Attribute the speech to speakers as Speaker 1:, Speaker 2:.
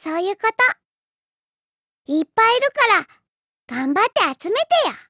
Speaker 1: そういうこと。いっぱいいるから、頑張って集めてよ。